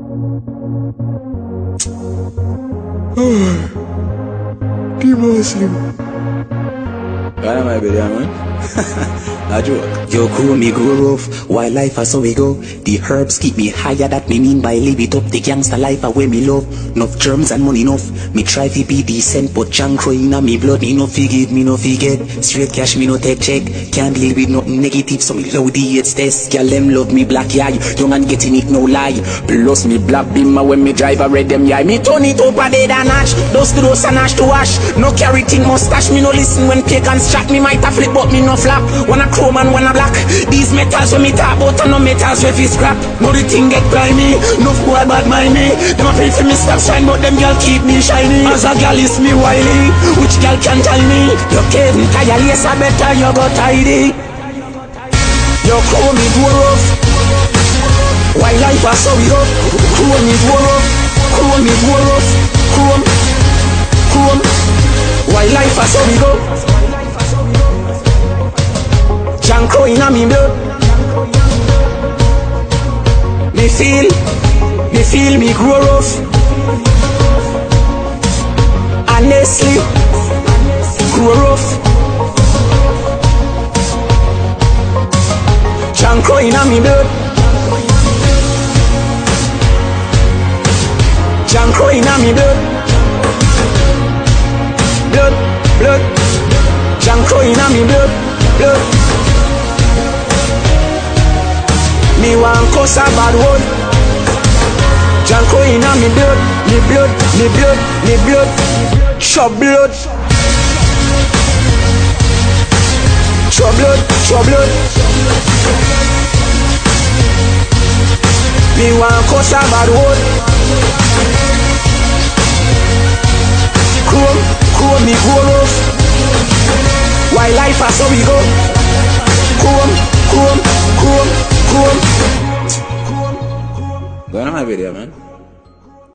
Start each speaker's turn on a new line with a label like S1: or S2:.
S1: The Muslim. Why am I there, man? A joke.
S2: Yo, cool, me grow rough. While life a so we go. The herbs keep me higher. That me mean by live it up. The gangster life away me love. Enough germs and money enough. Me try to be decent, but junk in a me blood. Me no forgive, me no forget. Straight cash, me no take check. Can't deal with nothing negative, so me low the AIDS test. Girl them love me black eye. Young and getting it no lie. Plus me black beamer when me drive a red them eye. Me turn it up a dead and ash. Dust to dust and ash to ash. No carry thing mustache. Me no listen when pagans chat. Me might have flip but me no flap. One a chrome and one a black. These metals when me talk about and no metals when fi scrap. No the thing get by me. No boy bad mind me. Them a pay for me stop shine but them girl keep me shiny. As a girl is me wily. Which girl can tell me? You can't tire yes I better you go tidy. You crow me go rough. Why life a so we up? Crow me go rough. Crow me go rough. Crow. Why life a so we go? Janko inna me blood. Me feel me grow rough. Honestly, grow rough. Janko inna me blood. Janko inna me blood. Blood. Janko inna me blood. Me want cause a bad word. Janko inna me blood. Chop blood. Me want cause a bad word. Chrome me go rough. Why life a so we go. Chrome.
S1: Go on my video, man.